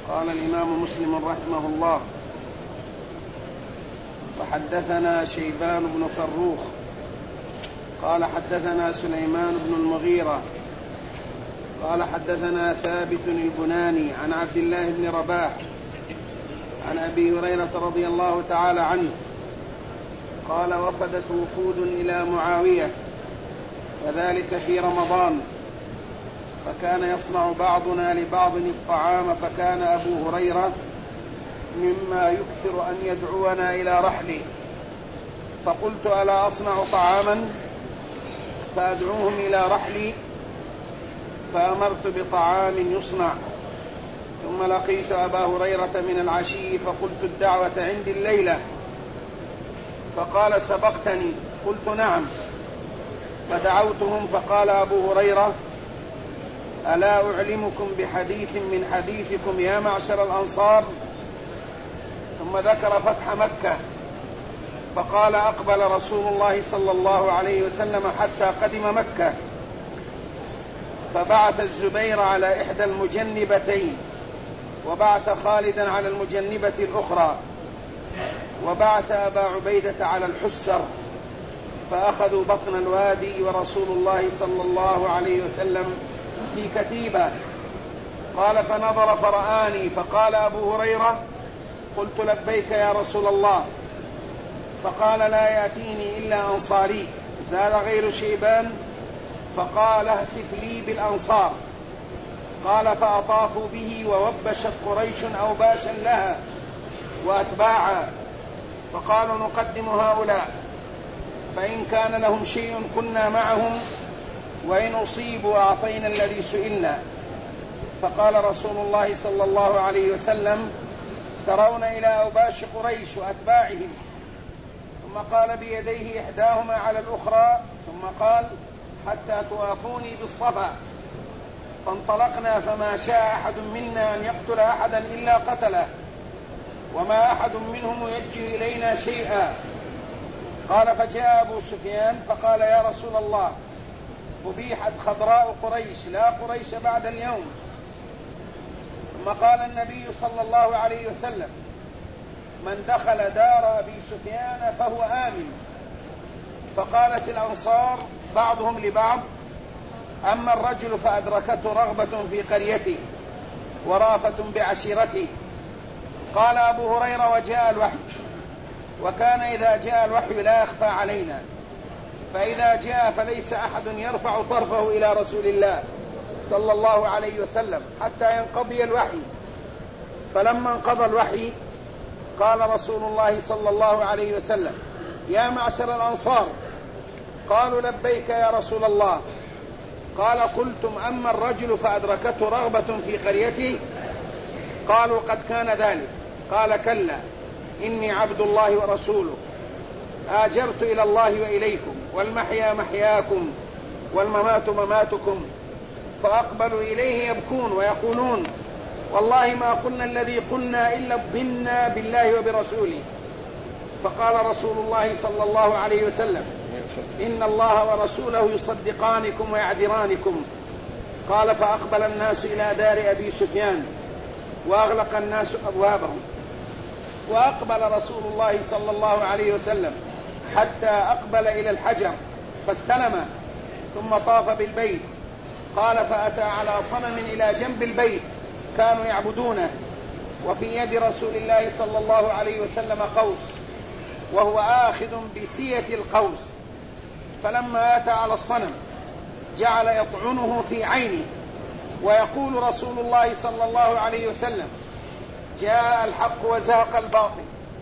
قال الإمام مسلم رحمه الله: وحدثنا شيبان بن فروخ قال حدثنا سليمان بن المغيرة قال حدثنا ثابت البناني عن عبد الله بن رباح عن أبي هريرة رضي الله تعالى عنه قال: وفدت وفود إلى معاوية وذلك في رمضان، فكان يصنع بعضنا لبعض الطعام، فكان أبو هريرة مما يكثر أن يدعونا إلى رحله، فقلت: ألا أصنع طعاما فأدعوهم إلى رحلي؟ فأمرت بطعام يصنع، ثم لقيت أبا هريرة من العشي فقلت: الدعوة عندي الليلة. فقال: سبقتني؟ قلت: نعم. فدعوتهم، فقال أبو هريرة: ألا أعلمكم بحديث من حديثكم يا معشر الأنصار؟ ثم ذكر فتح مكة، فقال: أقبل رسول الله صلى الله عليه وسلم حتى قدم مكة، فبعث الزبير على إحدى المجنبتين، وبعث خالدا على المجنبة الأخرى، وبعث أبا عبيدة على الحسر، فأخذوا بطن الوادي ورسول الله صلى الله عليه وسلم في كتيبة. قال: فنظر فرآني، فقال أبو هريرة: قلت: لبيك يا رسول الله. فقال: لا يأتيني إلا أنصاري. زال غير شيبان، فقال: اهتف لي بالأنصار. قال: فأطافوا به، ووبشت قريش أوباشا لها وأتباعا، فقالوا: نقدم هؤلاء، فإن كان لهم شيء كنا معهم، وإن أصيبوا أعطينا الذي سئلنا. فقال رسول الله صلى الله عليه وسلم: ترون إلى أوباش قريش وأتباعهم؟ ثم قال بيديه إحداهما على الأخرى، ثم قال: حتى توافوني بالصفا. فانطلقنا، فما شاء أحد منا أن يقتل أحدا إلا قتله، وما أحد منهم يجي إلينا شيئا. قال: فجاء أبو سفيان فقال: يا رسول الله، أبيحت خضراء قريش، لا قريش بعد اليوم. ثم قال النبي صلى الله عليه وسلم: من دخل دار أبي سفيان فهو آمن. فقالت الأنصار بعضهم لبعض: أما الرجل فأدركته رغبة في قريته ورافة بعشيرته. قال أبو هريرة: وجاء الوحي، وكان إذا جاء الوحي لا يخفى علينا، فإذا جاء فليس أحد يرفع طرفه إلى رسول الله صلى الله عليه وسلم حتى ينقضي الوحي. فلما انقضى الوحي قال رسول الله صلى الله عليه وسلم: يا معشر الأنصار. قالوا: لبيك يا رسول الله. قال: قلتم أما الرجل فأدركته رغبة في قريته؟ قالوا: قد كان ذلك. قال: كلا، إني عبد الله ورسوله، آجرت إلى الله وإليكم، والمحيا محياكم والممات مماتكم. فأقبلوا إليه يبكون ويقولون: والله ما قلنا الذي قلنا إلا ضمنا بالله وبرسوله. فقال رسول الله صلى الله عليه وسلم: إن الله ورسوله يصدقانكم ويعذرانكم. قال: فأقبل الناس إلى دار أبي سفيان، وأغلق الناس أبوابهم، وأقبل رسول الله صلى الله عليه وسلم حتى أقبل إلى الحجر فاستلم، ثم طاف بالبيت. قال: فأتى على صنم إلى جنب البيت كانوا يعبدونه، وفي يد رسول الله صلى الله عليه وسلم قوس، وهو آخذ بسية القوس. فلما أتى على الصنم جعل يطعنه في عينه، ويقول رسول الله صلى الله عليه وسلم: جاء الحق وزهق الباطل.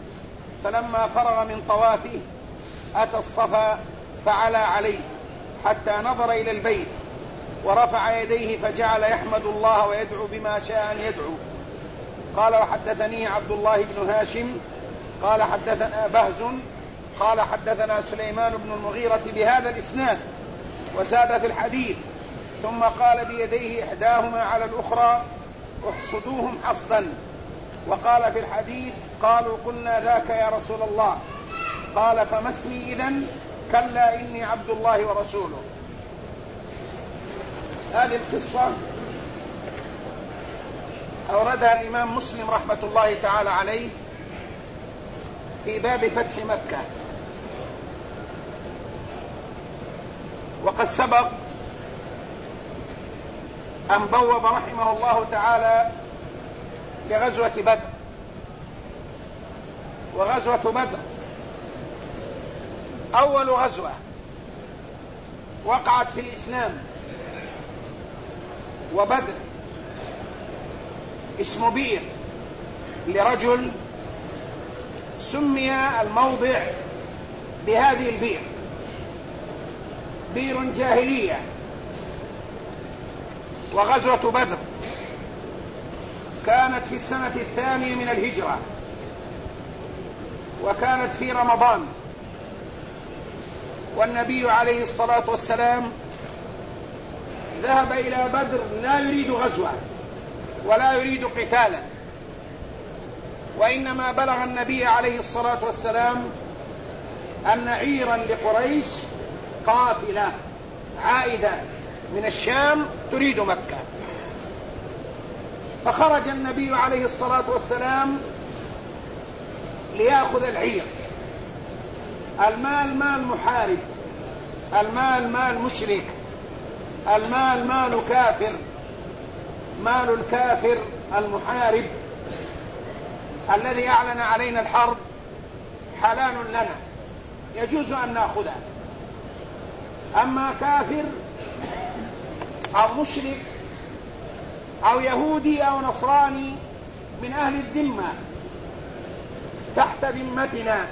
فلما فرغ من طوافه أتى الصفا فعلى عليه حتى نظر إلى البيت، ورفع يديه فجعل يحمد الله ويدعو بما شاء أن يدعو. قال: وحدثني عبد الله بن هاشم قال حدثنا بهز قال حدثنا سليمان بن المغيرة بهذا الإسناد، وزاد في الحديث: ثم قال بيديه إحداهما على الأخرى: احصدوهم حصدا. وقال في الحديث: قالوا: قلنا ذاك يا رسول الله. قال: فما اسمي إذن؟ كلا، إني عبد الله ورسوله. هذه القصة أوردها الإمام مسلم رحمة الله تعالى عليه في باب فتح مكة. وقد سبق أن بوب رحمه الله تعالى لغزوة بدر. وغزوة بدر أول غزوة وقعت في الإسلام. وبدر اسم بئر لرجل سمي الموضع بهذه البئر، بئر جاهلية. وغزوة بدر كانت في السنة 2 من الهجرة، وكانت في رمضان، والنبي عليه الصلاة والسلام ذهب إلى بدر لا يريد غزوة ولا يريد قتالا، وإنما بلغ النبي عليه الصلاة والسلام أن عيرا لقريش قافلة عائدة من الشام تريد مكة. فخرج النبي عليه الصلاة والسلام ليأخذ العير. المال مال محارب، المال مال مشرك، المال مال كافر، مال الكافر المحارب الذي أعلن علينا الحرب حلال لنا يجوز أن نأخذها. أما كافر أو مشرك أو يهودي أو نصراني من أهل الذمة تحت ذمتنا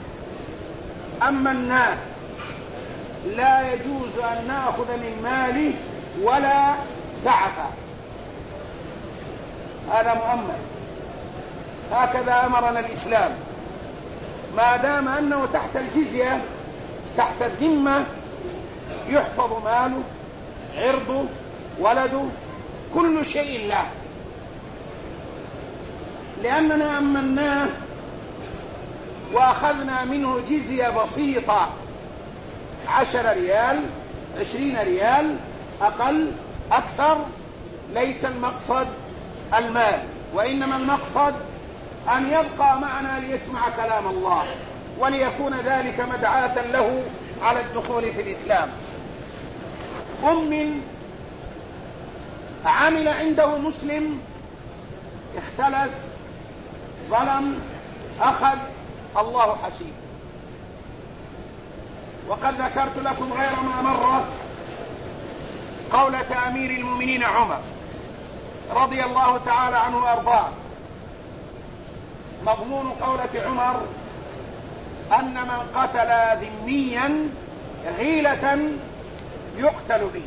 أمناه لا يجوز أن نأخذ من ماله ولا سعفه، هذا مؤمن. هكذا أمرنا الإسلام، ما دام أنه تحت الجزية تحت الذمة يحفظ ماله، عرضه، ولده، كل شيء له، لأننا أمناه وأخذنا منه جزية بسيطة 10 ريال 20 ريال أقل أكثر. ليس المقصد المال، وإنما المقصد أن يبقى معنا ليسمع كلام الله، وليكون ذلك مدعاة له على الدخول في الإسلام. عمل عنده مسلم، اختلس، ظلم، أخذ، الله حسيب. وقد ذكرت لكم غير ما مرة قولة أمير المؤمنين عمر رضي الله تعالى عنه وأرضاه. مضمون قولة عمر أن من قتل ذميا غيلة يقتل به.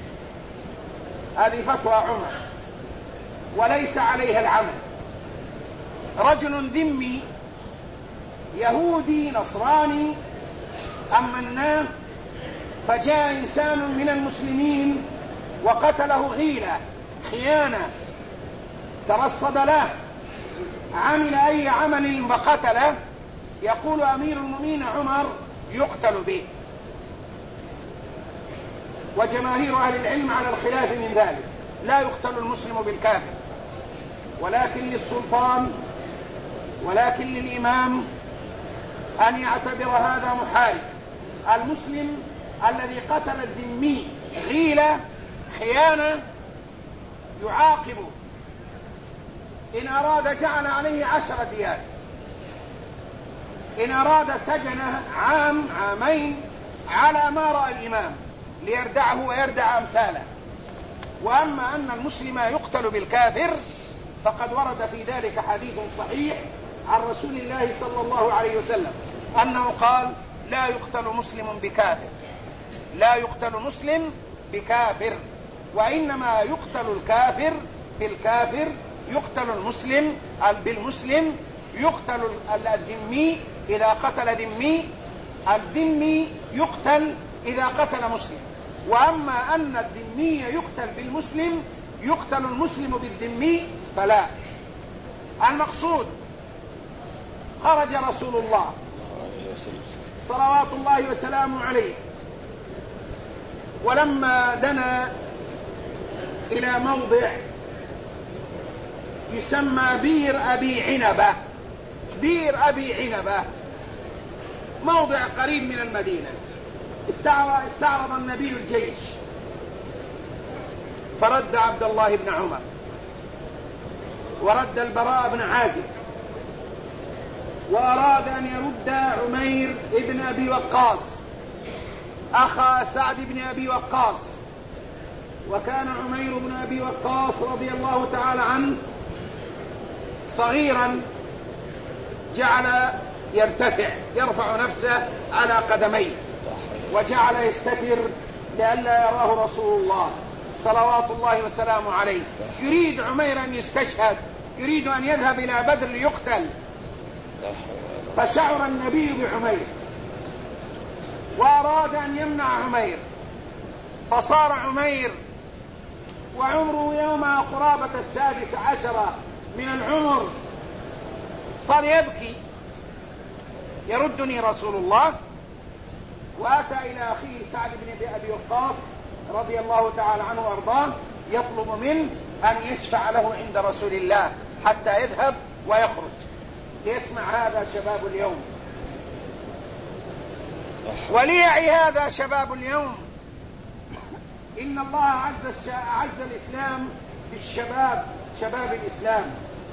هذه فتوى عمر وليس عليها العمل. رجل ذمي يهودي نصراني أمناه، فجاء إنسان من المسلمين وقتله غيلة، خيانة، ترصد له، عمل أي عمل فقتله، يقول أمير المؤمنين عمر يقتل به. وجماهير أهل العلم على الخلاف من ذلك، لا يقتل المسلم بالكافر، ولكن للسلطان ولكن للإمام أن يعتبر هذا محارب. المسلم الذي قتل الذمي غيلة خيانة يعاقبه، إن أراد جعل عليه 10 ديات، إن أراد سجنه عام عامين على ما رأى الإمام ليردعه ويردع أمثاله. وأما أن المسلم يقتل بالكافر فقد ورد في ذلك حديث صحيح عن رسول الله صلى الله عليه وسلم أنه قال: لا يقتل مسلم بكافر، لا يقتل مسلم بكافر، وإنما يقتل الكافر بالكافر، يقتل المسلم بالمسلم، يقتل الذمي إذا قتل ذمي، الذمي يقتل إذا قتل مسلم. وأما أن الذمي يقتل بالمسلم يقتل المسلم بالذمي فلا. المقصود خرج رسول الله صلوات الله وسلامه عليه، ولما دنا إلى موضع يسمى بير أبي عنبة. بير أبي عنبة موضع قريب من المدينة. استعرض النبي الجيش فرد عبد الله بن عمر ورد البراء بن عازب، وأراد أن يرد عمير بن أبي وقاص أخا سعد بن أبي وقاص. وكان عمير بن أبي وقاص رضي الله تعالى عنه صغيرا، جعل يرتفع يرفع نفسه على قدميه، وجعل يستتر لئلا يراه رسول الله صلوات الله وسلامه عليه. يريد عمير أن يستشهد، يريد أن يذهب إلى بدر ليقتل. فشعر النبي بعمير وأراد أن يمنع عمير، فصار عمير وعمره يومها قرابة 16 من العمر صار يبكي: يردني رسول الله. وأتى إلى أخيه سعد بن أبي وقاص رضي الله تعالى عنه وأرضاه يطلب منه أن يشفع له عند رسول الله حتى يذهب ويخرج. ليسمع هذا شباب اليوم، وليعي هذا شباب اليوم. إن الله أعز الإسلام بالشباب، شباب الإسلام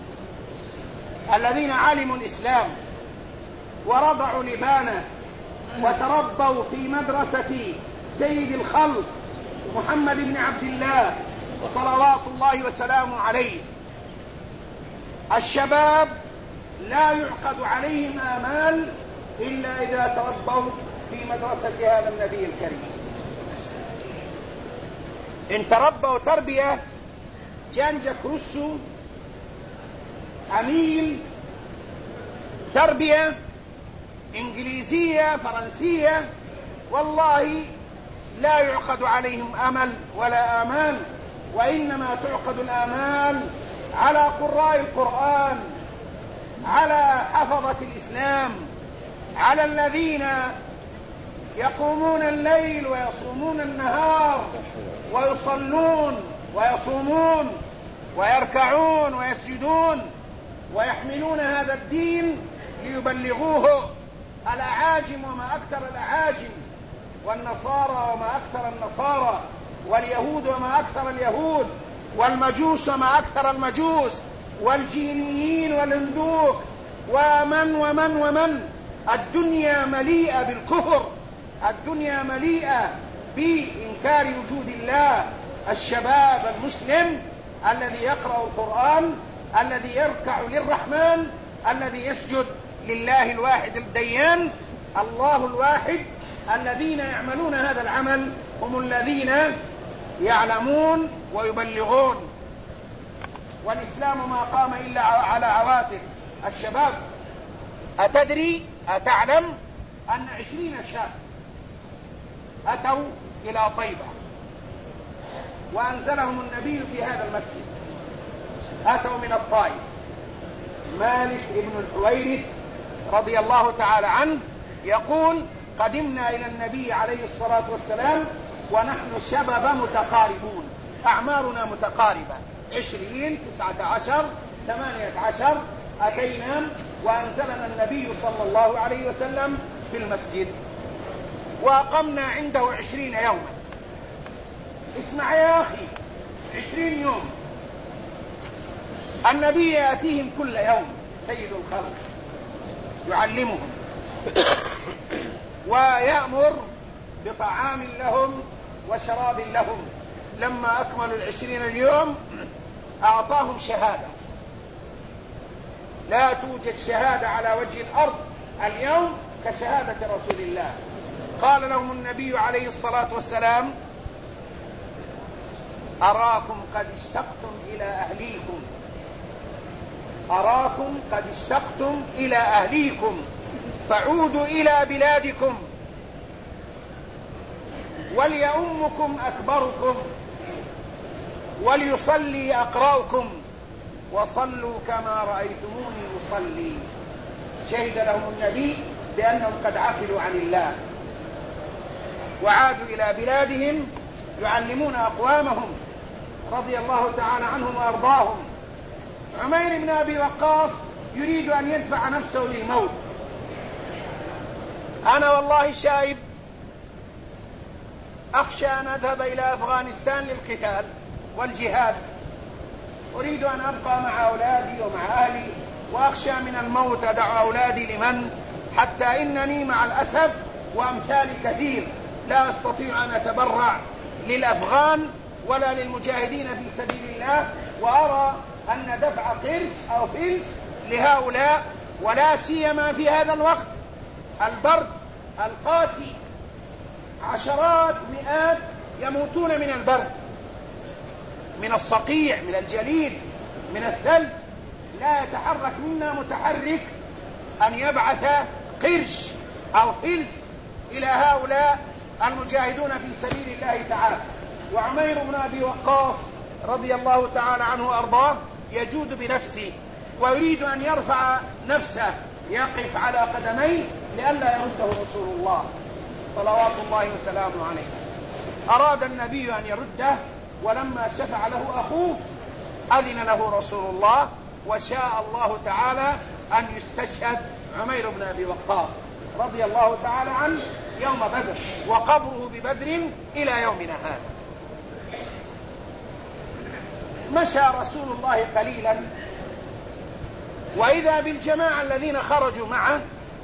الذين علموا الإسلام ورضعوا لبانه وتربوا في مدرسة سيد الخلق محمد بن عبد الله صلوات الله وسلامه عليه. الشباب لا يعقد عليهم آمال إلا إذا تربوا في مدرسة هذا النبي الكريم. إن تربوا تربية جانجا كروسو أميل، تربية إنجليزية فرنسية، والله لا يعقد عليهم أمل ولا آمال، وإنما تعقد الآمال على قراء القرآن، على حفظة الإسلام، على الذين يقومون الليل ويصومون النهار ويصلون ويصومون ويركعون ويسجدون ويحملون هذا الدين ليبلغوه الأعاجم وما أكثر الأعاجم، والنصارى وما أكثر النصارى، واليهود وما أكثر اليهود، والمجوس وما أكثر المجوس، والجينيين والهندوك ومن ومن ومن. الدنيا مليئة بالكفر، الدنيا مليئة بإنكار وجود الله. الشباب المسلم الذي يقرأ القرآن، الذي يركع للرحمن، الذي يسجد لله الواحد الديان، الله الواحد، الذين يعملون هذا العمل هم الذين يعلمون ويبلغون. والإسلام ما قام إلا على عواتق الشباب. أتدري أتعلم أن 20 شاب أتوا إلى طيبة وأنزلهم النبي في هذا المسجد. أتوا من الطائف. مالك بن الحويرث رضي الله تعالى عنه يقول: قدمنا إلى النبي عليه الصلاة والسلام ونحن شباب متقاربون، أعمارنا متقاربة، 20 19 18. أتينا وأنزلنا النبي صلى الله عليه وسلم في المسجد وأقمنا عنده 20 يوما. اسمع يا أخي، 20 يوم النبي يأتيهم كل يوم سيد الخلق يعلمهم ويأمر بطعام لهم وشراب لهم. لما أكملوا 20 اليوم أعطاهم شهادة. لا توجد شهادة على وجه الأرض اليوم كشهادة رسول الله. قال لهم النبي عليه الصلاة والسلام: أراكم قد اشتقتم إلى أهليكم، أراكم قد اشتقتم إلى أهليكم، فعودوا إلى بلادكم، وليؤمكم أكبركم، وليصلي أقرأكم، وصلوا كما رأيتموني أصلي. شهد لهم النبي بأنهم قد عقلوا عن الله وعادوا إلى بلادهم يعلمون أقوامهم رضي الله تعالى عنهم وأرضاهم. عمير بن أبي وقاص يريد أن يدفع نفسه للموت. أنا والله شايب أخشى أن أذهب إلى أفغانستان للقتال والجهاد، أريد أن أبقى مع أولادي ومع أهلي، وأخشى من الموت أدع أولادي لمن؟ حتى إنني مع الأسف وأمثالي كثير لا أستطيع أن أتبرع للأفغان ولا للمجاهدين في سبيل الله، وأرى أن دفع قرش أو فلس لهؤلاء، ولا سيما في هذا الوقت البرد القاسي، عشرات مئات يموتون من البرد، من الصقيع، من الجليد، من الثلج، لا يتحرك منا متحرك أن يبعث قرش أو فلس إلى هؤلاء المجاهدون في سبيل الله تعالى. وعمير بن أبي وقاص رضي الله تعالى عنه وأرضاه يجود بنفسه ويريد أن يرفع نفسه، يقف على قدميه لئلا يرده رسول الله صلوات الله وسلامه عليه. أراد النبي أن يرده، ولما شفع له أخوه أذن له رسول الله، وشاء الله تعالى أن يستشهد عمير بن أبي وقاص رضي الله تعالى عنه يوم بدر، وقبره ببدر إلى يومنا هذا. مشى رسول الله قليلا، وإذا بالجماعة الذين خرجوا معه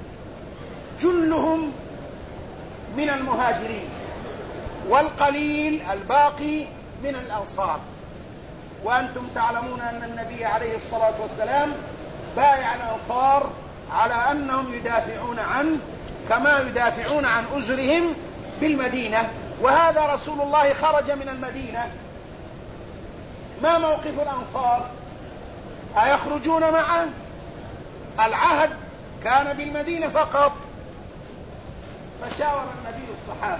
جلهم من المهاجرين، والقليل الباقي من الأنصار. وأنتم تعلمون أن النبي عليه الصلاة والسلام بايع الأنصار على أنهم يدافعون عنه كما يدافعون عن أزرهم بالمدينة، وهذا رسول الله خرج من المدينة. ما موقف الأنصار؟ أيخرجون معه؟ العهد كان بالمدينة فقط. فشاور النبي الصحابة: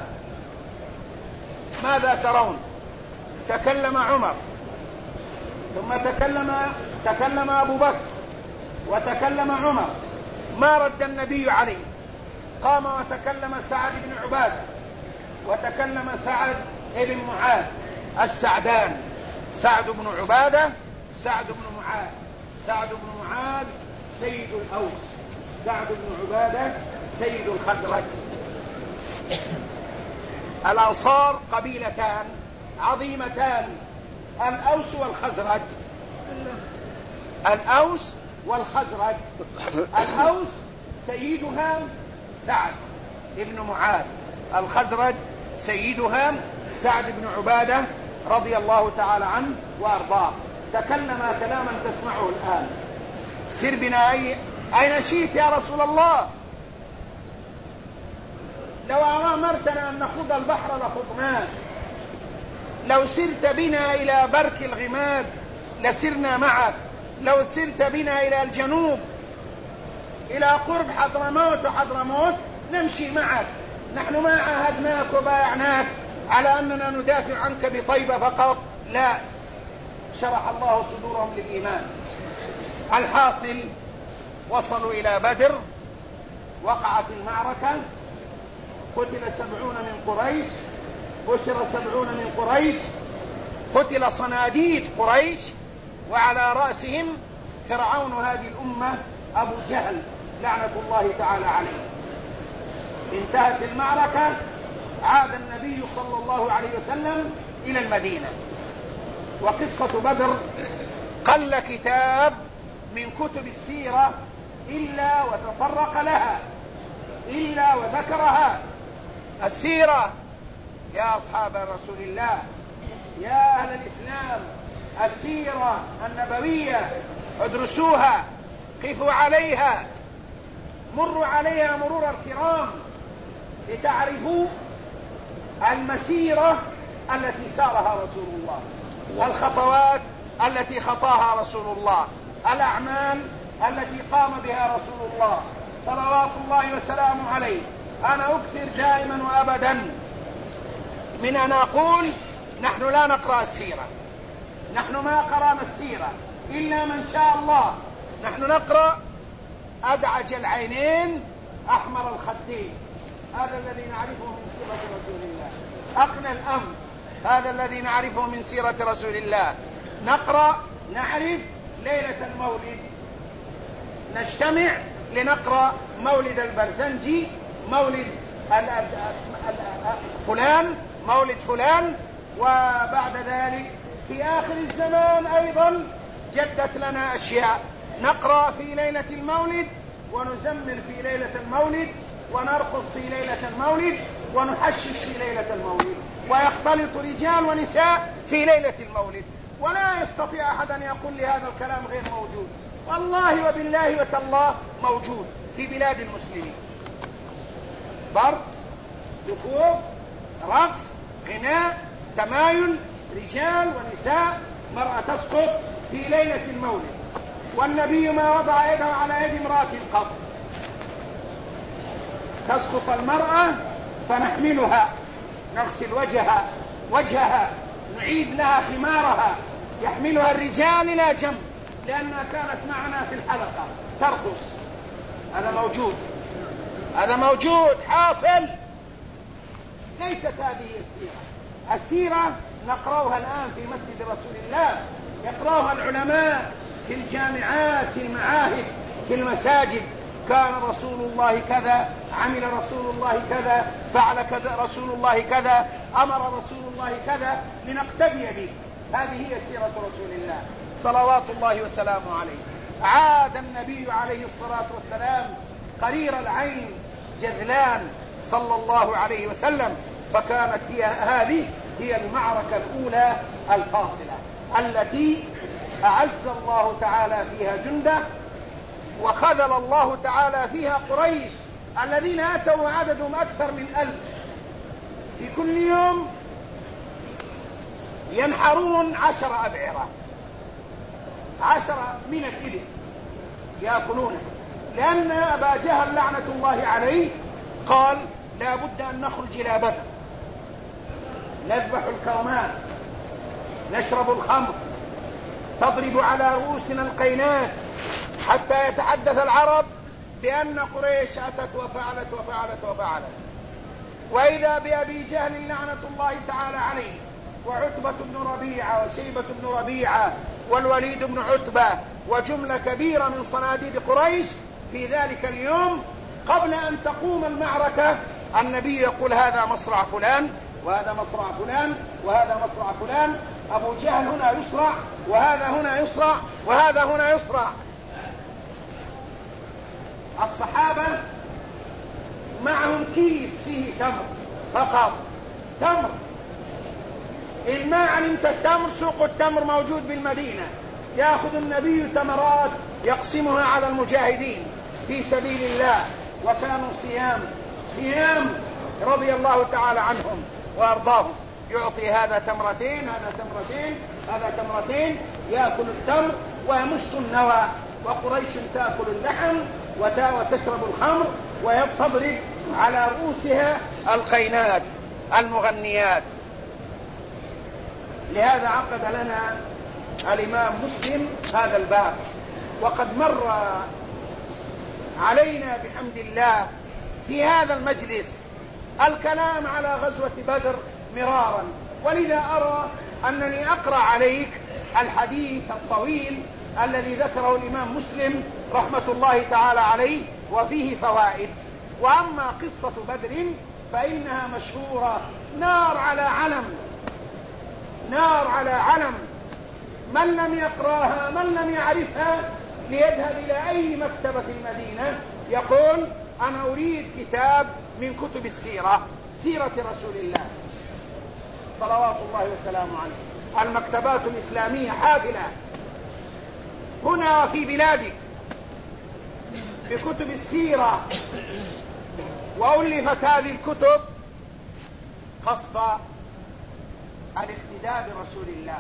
ماذا ترون؟ تكلم عمر، ثم تكلم أبو بكر، وتكلم عمر، ما رد النبي عليه. قام وتكلم سعد بن عبادة، وتكلم سعد بن معاذ السعدان، سعد بن عبادة، سعد بن معاذ. سعد بن معاذ سيد الأوس، سعد بن عبادة سيد الخزرج. الأنصار قبيلتان عظيمتان، الأوس والخزرج. الأوس والخزرج. الأوس سيدها سعد بن معاذ، الخزرج سيدها سعد بن عبادة رضي الله تعالى عنه وأرضاه. تكلم كلاما تسمعه الآن. سر بنا أين شئت يا رسول الله؟ لو أمرتنا أن نخوض البحر لخضناه، لو سرت بنا إلى برك الغماد لسرنا معك، لو سرت بنا إلى الجنوب إلى قرب حضرموت وحضرموت نمشي معك. نحن ما عاهدناك وبايعناك على أننا ندافع عنك بطيبة فقط، لا. شرح الله صدورهم للإيمان. الحاصل وصلوا إلى بدر، وقعت المعركة، قتل 70 من قريش، أسر 70 من قريش، قتل صناديد قريش، وعلى رأسهم فرعون هذه الأمة أبو جهل لعنة الله تعالى عليه. انتهت المعركة، عاد النبي صلى الله عليه وسلم إلى المدينة. وقصة بدر قل كتاب من كتب السيرة إلا وتطرق لها، إلا وذكرها. السيرة يا أصحاب رسول الله، يا أهل الإسلام، السيرة النبوية ادرسوها، قفوا عليها، مروا عليها مرور الكرام لتعرفوا المسيرة التي سارها رسول الله، الخطوات التي خطاها رسول الله، الأعمال التي قام بها رسول الله صلوات الله وسلامه عليه. أنا أكثر دائما وأبدا من أن أقول نحن لا نقرأ السيرة، نحن ما قرأنا السيرة إلا من شاء الله. نحن نقرأ أدعج العينين أحمر الخدين، هذا الذي نعرفه من سيرة رسول الله. أقنى الأنف، هذا الذي نعرفه من سيرة رسول الله. نقرأ نعرف ليلة المولد نجتمع لنقرأ مولد البرزنجي، مولد فلان، مولد فلان. وبعد ذلك في آخر الزمان أيضا جدت لنا أشياء، نقرأ في ليلة المولد ونزمر في ليلة المولد ونرقص في ليلة المولد ونحشش في ليلة المولد، ويختلط رجال ونساء في ليلة المولد. ولا يستطيع أحد أن يقول لي هذا الكلام غير موجود، والله وبالله وتالله موجود في بلاد المسلمين. برد، دفوف، رقص، غناء، تمايل، رجال ونساء، مرأة تسقط في ليلة المولد. والنبي ما وضع يده على يد امرأة قط. تسقط المرأة فنحملها، نغسل وجهها، نعيد لها خمارها، يحملها الرجال إلى جنب لأنها كانت معنا في الحلقة ترقص. هذا موجود حاصل. ليست هذه السيرة نقرأها الآن في مسجد رسول الله، يقرأها العلماء في الجامعات، في المعاهد، في المساجد. كان رسول الله كذا، عمل رسول الله كذا، فعل كذا رسول الله كذا، أمر رسول الله كذا، لنقتدي به. هذه هي سيرة رسول الله صلوات الله وسلامه عليه. عاد النبي عليه الصلاة والسلام قرير العين جذلان صلى الله عليه وسلم، فكانت هذه هي المعركة الأولى الفاصلة التي أعز الله تعالى فيها جنده، وخذل الله تعالى فيها قريش الذين أتوا عددهم أكثر من 1000. في كل يوم ينحرون 10 أبعرة، 10 من الإبل يأكلونه، لأن أبا جهل لعنة الله عليه قال لا بد أن نخرج إلى بدر، نذبح الكرمات، نشرب الخمر، تضرب على رؤوسنا القينات، حتى يتحدث العرب بأن قريش أتت وفعلت. وإذا بأبي جهل لعنة الله تعالى عليه، وعتبة بن ربيعة، وشيبة بن ربيعة، والوليد بن عتبة، وجملة كبيرة من صناديد قريش في ذلك اليوم. قبل أن تقوم المعركة النبي يقول هذا مصرع فلان، وهذا مصرع فلان، وهذا مصرع فلان. أبو جهل هنا يصرع، وهذا هنا يصرع، وهذا هنا يصرع. الصحابة معهم كيس فيه تمر فقط، تمر. إن ما علمت التمر، سوق التمر موجود بالمدينة، يأخذ النبي تمرات يقسمها على المجاهدين في سبيل الله. وكانوا صيام رضي الله تعالى عنهم وأرضاهم، يعطي هذا تمرتين، هذا تمرتين، هذا تمرتين، يأكل التمر ويمص النوى. وقريش تأكل اللحم وتشرب الخمر وتضرب على رؤوسها القينات المغنيات. لهذا عقد لنا الإمام مسلم هذا الباب. وقد مر علينا بحمد الله في هذا المجلس الكلام على غزوة بدر مرارا، ولذا أرى أنني أقرأ عليك الحديث الطويل الذي ذكره الإمام مسلم رحمة الله تعالى عليه، وفيه فوائد. وأما قصة بدر فإنها مشهورة، نار على علم، نار على علم. من لم يقرأها، من لم يعرفها، ليذهب إلى أي مكتبة في المدينة يقول أنا أريد كتاب من كتب السيرة، سيرة رسول الله صلوات الله وسلامه عليه. المكتبات الإسلامية حافلة هنا في بلادك بكتب السيرة، وألفت هذه الكتب قصد الاقتداء برسول الله،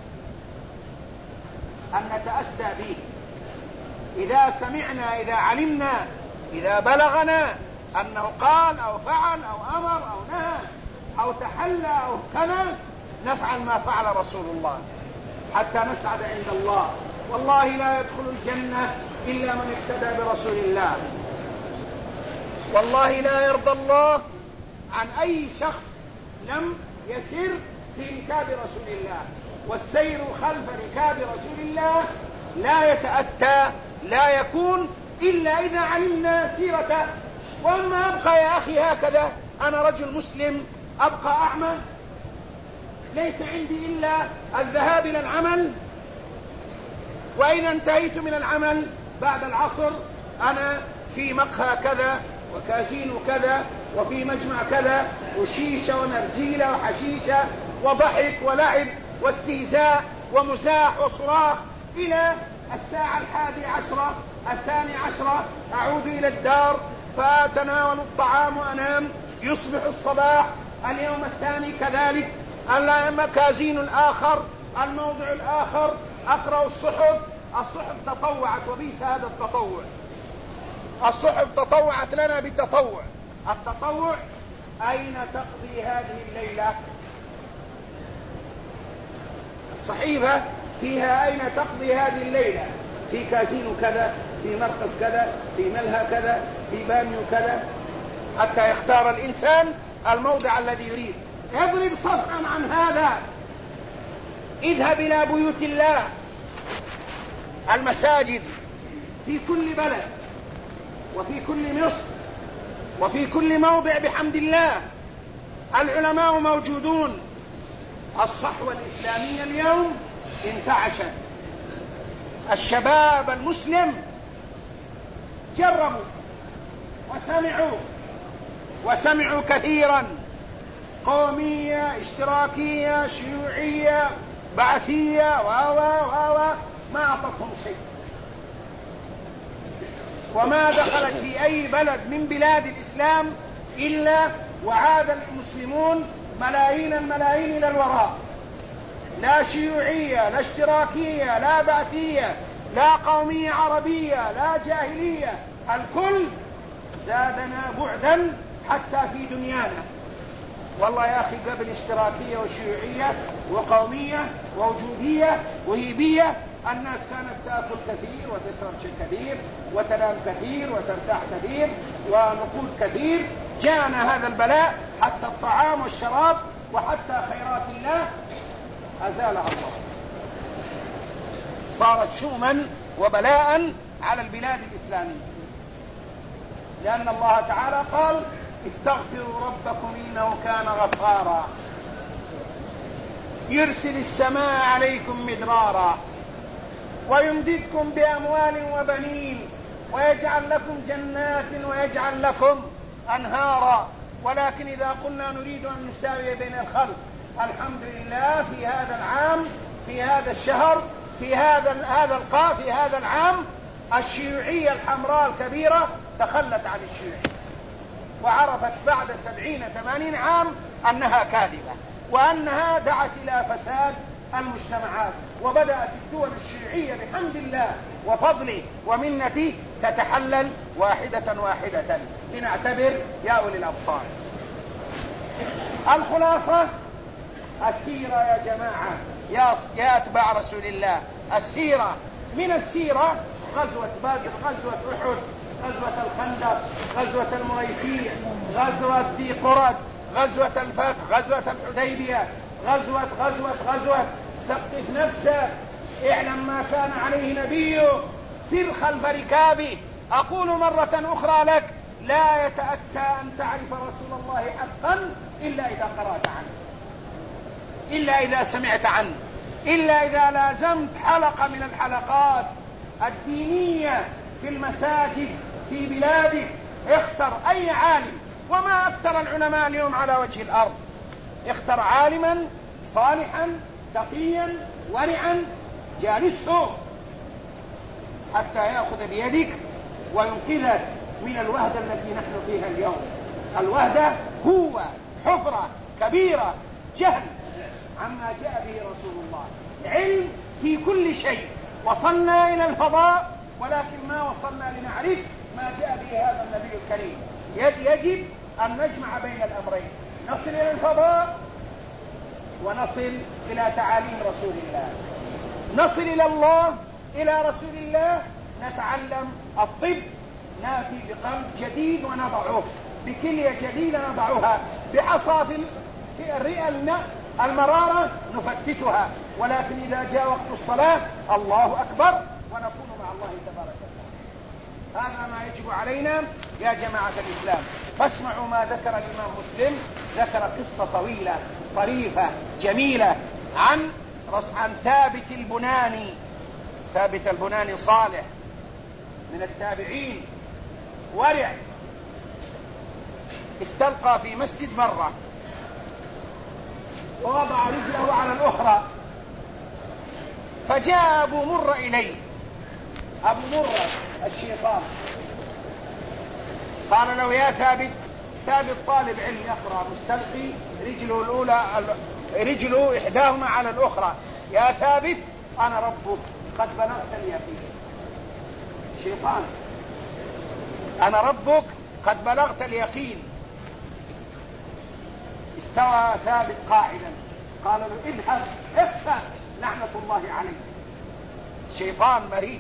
أن نتأسى به. إذا سمعنا، إذا علمنا، إذا بلغنا أنه قال أو فعل أو أمر أو نهى أو تحلى أو كذا، نفعل ما فعل رسول الله حتى نسعد عند الله. والله لا يدخل الجنة إلا من اقتدى برسول الله. والله لا يرضى الله عن أي شخص لم يسر في ركاب رسول الله. والسير خلف ركاب رسول الله لا يتأتى، لا يكون إلا إذا علمنا سيرته. وأما أبقى يا أخي هكذا، أنا رجل مسلم أبقى أعمى، ليس عندي إلا الذهاب إلى العمل، وإذا انتهيت من العمل بعد العصر أنا في مقهى كذا وكازينو كذا وفي مجمع كذا وشيشة ونرجيلة وحشيشة وضحك ولعب واستهزاء ومزاح وصراخ إلى الساعة 11 12 أعود إلى الدار فأتناول الطعام وأنام. يصبح الصباح اليوم الثاني كذلك، المكازين الآخر، الموضع الآخر، أقرأ الصحف تطوعت، وبئس هذا التطوع. الصحف تطوعت لنا بالتطوع. التطوع أين تقضي هذه الليلة؟ الصحيفة فيها أين تقضي هذه الليلة، في كازينو كذا، في مركز كذا، في ملهى كذا، في بانيو كذا، حتى يختار الإنسان الموضع الذي يريد. اضرب صفحا عن هذا، اذهب إلى بيوت الله، المساجد في كل بلد وفي كل مصر وفي كل موضع بحمد الله، العلماء موجودون. الصحوة الإسلامية اليوم انتعشت. الشباب المسلم جربوا وسمعوا كثيرا، قومية، اشتراكية، شيوعية، بعثية، ما أعطتهم شيء. وما دخلت في أي بلد من بلاد الإسلام إلا وعاد المسلمون ملايين الملايين إلى الوراء. لا شيوعية، لا اشتراكية، لا بعثية، لا قومية عربية، لا جاهلية، الكل زادنا بعدا حتى في دنيانا. والله يا أخي قبل اشتراكية وشيوعية وقومية ووجودية وهيبية الناس كانت تأكل كثير وتشرب شيء كثير وتنام كثير وترتاح كثير ونقود كثير. جاءنا هذا البلاء حتى الطعام والشراب وحتى خيرات الله أزالها الله، صارت شؤما وبلاء على البلاد الإسلامية، لأن الله تعالى قال استغفروا ربكم إنه كان غفارا يرسل السماء عليكم مدرارا ويمددكم بأموال وبنين ويجعل لكم جنات ويجعل لكم أنهارا. ولكن إذا قلنا نريد أن نساوي بين الخلق، الحمد لله في هذا العام، في هذا الشهر، في هذا العام الشيوعية الحمراء الكبيرة تخلت عن الشيوعية وعرفت بعد 70-80 عام أنها كاذبة وأنها دعت إلى فساد المجتمعات. وبدأت الدول الشيوعية بحمد الله وفضله ومنته تتحلل واحدة واحدة. لنعتبر يا أولي الأبصار. الخلاصة السيرة يا جماعة، يا أتباع رسول الله، السيرة من السيرة غزوة بدر، غزوة أحد، غزوة الخندق، غزوة المريسيع، غزوة ذي قرد، غزوة الفتح، غزوة الحديبية، غزوة ثقف نفسك، اعلم ما كان عليه نبيه، سر خلف ركابه. أقول مرة أخرى لك لا يتأتى أن تعرف رسول الله حقا إلا إذا قرأت عنه، إلا إذا سمعت عنه، إلا إذا لازمت حلقة من الحلقات الدينية في المساجد في بلادك. اختر أي عالم، وما أكثر العلماء اليوم على وجه الأرض، اختر عالما صالحا تقيا ورعا جالسه حتى يأخذ بيدك وينقذك من الوهدة التي نحن فيها اليوم. الوهدة هو حفرة كبيرة، جهل عما جاء به رسول الله، علم في كل شيء. وصلنا إلى الفضاء ولكن ما وصلنا لنعرف ما جاء به هذا النبي الكريم. يجب أن نجمع بين الأمرين، نصل إلى الفضاء ونصل إلى تعاليم رسول الله، نصل إلى الله، إلى رسول الله، نتعلم الطب، نأتي بقلب جديد ونضعه، بكلية جديدة نضعها، بعصا في الرئة المرارة نفتتها. ولكن إذا جاء وقت الصلاة الله أكبر ونكون مع الله تبارك وتعالى. هذا ما يجب علينا يا جماعة الإسلام. فاسمعوا ما ذكر الإمام مسلم. ذكر قصة طويلة طريفة جميلة عن ثابت البناني. ثابت البناني صالح من التابعين، ورع، استلقى في مسجد مرة ووضع رجله على الأخرى، فجاء أبو مرة إليه. أبو مرة الشيطان قال له: يا ثابت. ثابت طالب علم يقرأ مستلقي، رجله إحداهما على الأخرى. يا ثابت أنا ربك قد بلغت اليقين. شيطان: أنا ربك قد بلغت اليقين. استوى ثابت قاعدا. قال له: اذهب اخسأ لعنة الله عليك. شيطان مريد.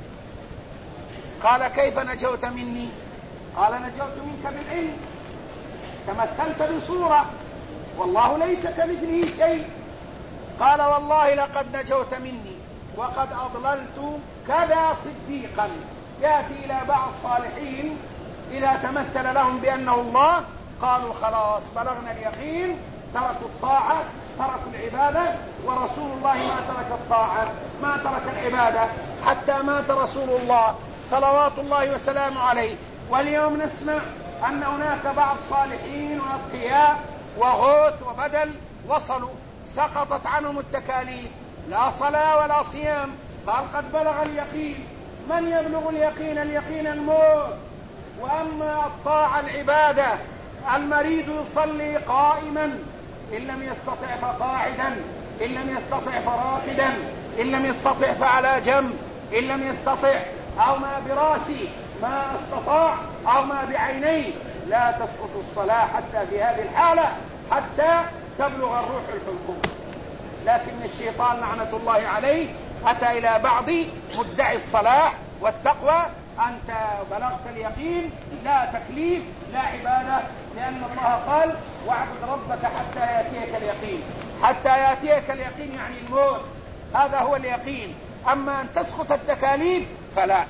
قال: كيف نجوت مني؟ قال: نجوت منك بالعلم. تمثلت بصورة والله ليس كمثله شيء. قال: والله لقد نجوت مني وقد أضللت كذا صديقا. يأتي إلى بعض الصالحين إذا تمثل لهم بأنه الله قالوا: خلاص بلغنا اليقين، تركوا الطاعة، تركوا العبادة. ورسول الله ما ترك الطاعة، ما ترك العبادة حتى مات رسول الله صلوات الله وسلامه عليه. واليوم نسمع أن هناك بعض صالحين وأتقياء وغوث وبدل وصلوا، سقطت عنهم التكاليف، لا صلاة ولا صيام، قال قد بلغ اليقين. من يبلغ اليقين؟ اليقين الموت. وأما الطاعة العبادة، المريض يصلي قائما، إن لم يستطع فقاعدا، إن لم يستطع فراقدا، إن لم يستطع فعلى جنب، إن لم يستطع أو ما براسه ما استطاع أو ما بعينيه. لا تسقط الصلاة حتى في هذه الحالة، حتى تبلغ الروح الحلقوم. لكن الشيطان لعنة الله عليه أتى إلى بعض مدعي الصلاح والتقوى: أنت بلغت اليقين، لا تكليف لا عبادة، لأن الله قال: واعبد ربك حتى يأتيك اليقين. حتى يأتيك اليقين يعني الموت، هذا هو اليقين. أما أن تسقط التكاليف فلا.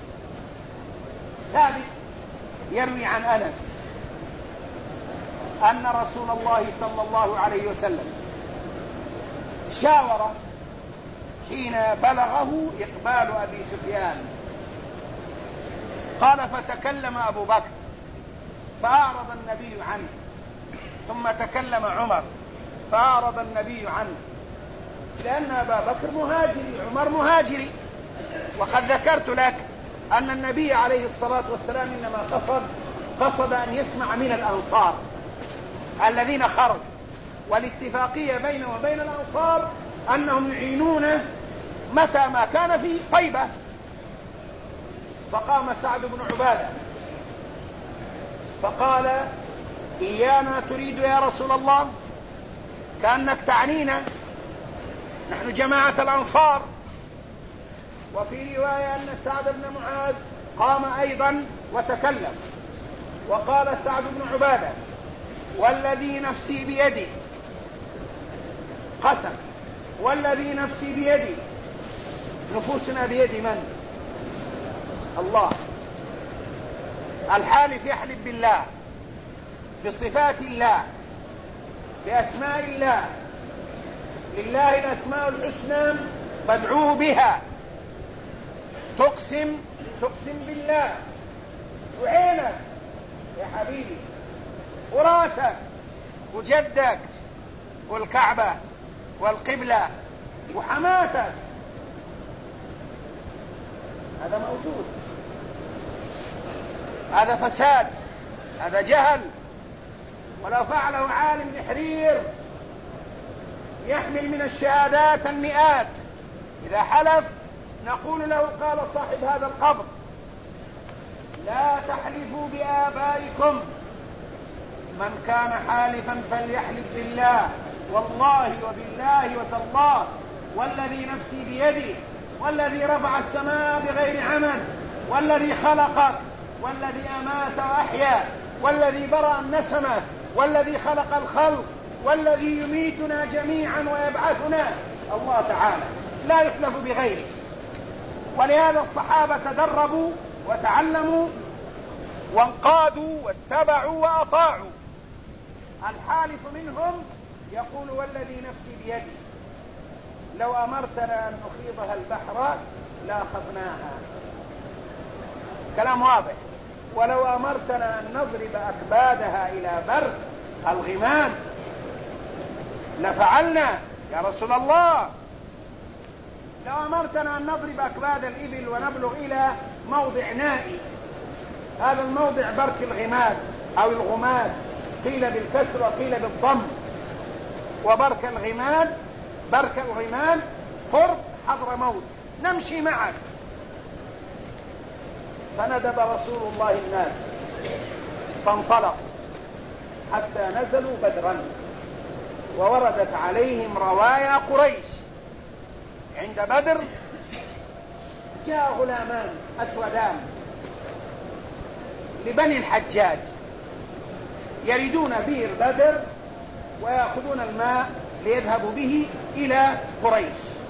ثابت يروي عن أنس أن رسول الله صلى الله عليه وسلم شاور حين بلغه إقبال أبي سفيان. قال: فتكلم أبو بكر فأعرض النبي عنه، ثم تكلم عمر فأعرض النبي عنه، لأن أبا بكر مهاجري، عمر مهاجري. وقد ذكرت لك أن النبي عليه الصلاة والسلام إنما قصد أن يسمع من الأنصار الذين خرجوا، والاتفاقية بينه وبين الأنصار أنهم يعينونه متى ما كان في طيبة. فقام سعد بن عبادة فقال: إيانا تريد يا رسول الله؟ كأنك تعنينا، نحن جماعة الأنصار. وفي رواية أن سعد بن معاذ قام أيضا وتكلم وقال سعد بن عبادة: والذي نفسي بيدي، قسم، والذي نفسي بيدي، نفوسنا بيد من؟ الله. الحالف يحلف بالله، بصفات الله، بأسماء الله. لله الأسماء الحسنى فادعوه بها. تقسم بالله، وعينك يا حبيبي، وراسك، وجدك، والكعبة، والقبلة، وحماتك. هذا موجود، هذا فساد، هذا جهل. ولو فعله عالم بحرير يحمل من الشهادات المئات، إذا حلف نقول له: قال صاحب هذا القبر: لا تحلفوا بآبائكم، من كان حالفا فليحلف بالله، والله وبالله وتالله، والذي نفسي بيده، والذي رفع السماء بغير عمد، والذي خلقك، والذي أمات وأحيا، والذي برأ النسمة، والذي خلق الخلق، والذي يميتنا جميعا ويبعثنا، الله تعالى لا يحلف بغيره. ولهذا الصحابة تدربوا وتعلموا وانقادوا واتبعوا وأطاعوا. الحالف منهم يقول والذي نفسي بيدي لو أمرتنا أن نخيضها البحر لأخذناها، كلام واضح. ولو أمرتنا أن نضرب أكبادها إلى بر الغمام لفعلنا يا رسول الله. لو أمرتنا أن نضرب أكباد الإبل ونبلغ إلى موضع نائي، هذا الموضع برك الغماد أو الغماد، قيل بالكسر وقيل بالضم. وبرك الغماد برك الغماد قرب حضرموت، نمشي معك. فندب رسول الله الناس فانطلقوا حتى نزلوا بدرا، ووردت عليهم روايا قريش. عند بدر جاء غلامان أسودان لبني الحجاج يريدون بئر بدر ويأخذون الماء ليذهبوا به إلى قريش.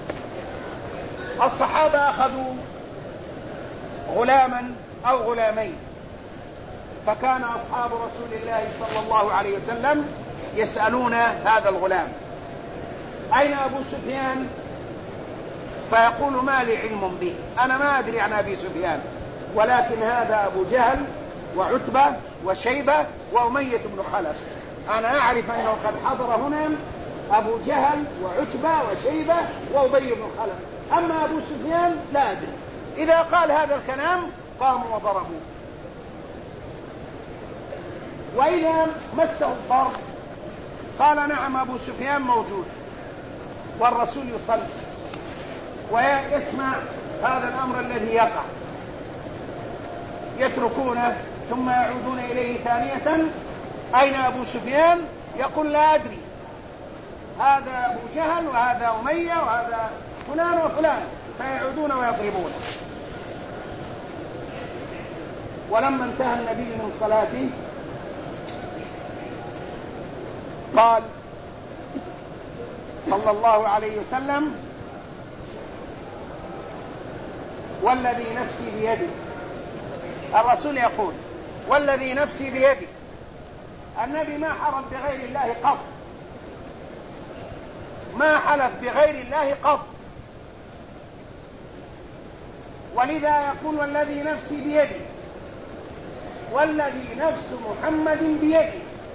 الصحابة أخذوا غلاما أو غلامين، فكان أصحاب رسول الله صلى الله عليه وسلم يسألون هذا الغلام أين أبو سفيان؟ فيقول ما لي علم به، أنا ما أدري عن أبي سفيان، ولكن هذا أبو جهل وعتبة وشيبة وأمية بن خلف، أنا أعرف أنه قد حضر هنا أبو جهل وعتبة وشيبة وأبي بن خلف، أما أبو سفيان لا أدري. إذا قال هذا الكلام قاموا وضربوا. وإذا مسه الضرب قال نعم أبو سفيان موجود، والرسول يصلي ويسمع هذا الأمر الذي يقع، يتركونه ثم يعودون إليه ثانية أين أبو سفيان؟ يقول لا أدري، هذا أبو جهل وهذا أمية وهذا فلان وفلان، فيعودون ويضربون. ولما انتهى النبي من صلاته قال صلى الله عليه وسلم والذي نفسي بيده، الرسول يقول والذي نفسي بيده، النبي ما حرم بغير الله قط، ما حلف بغير الله قط، ولذا يقول والذي نفسي بيده، والذي نفس محمد بيده،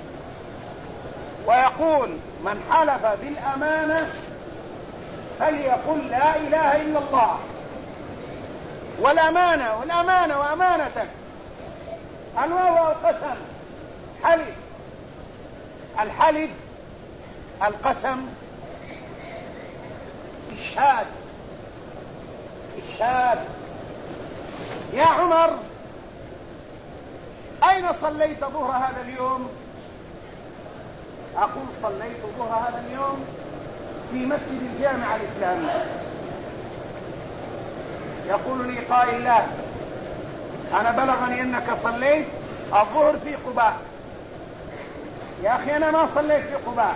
ويقول من حلف بالأمانة فليقل لا إله إلا الله. والأمانة والأمانة وأمانتك، الواو والقسم، حلف، الحلف القسم إشهاد، إشهاد. يا عمر أين صليت ظهر هذا اليوم؟ أقول صليت ظهر هذا اليوم في مسجد الجامعة الإسلامية. يقول لي قائل له أنا بلغني أنك صليت الظهر في قباء. يا أخي أنا ما صليت في قباء،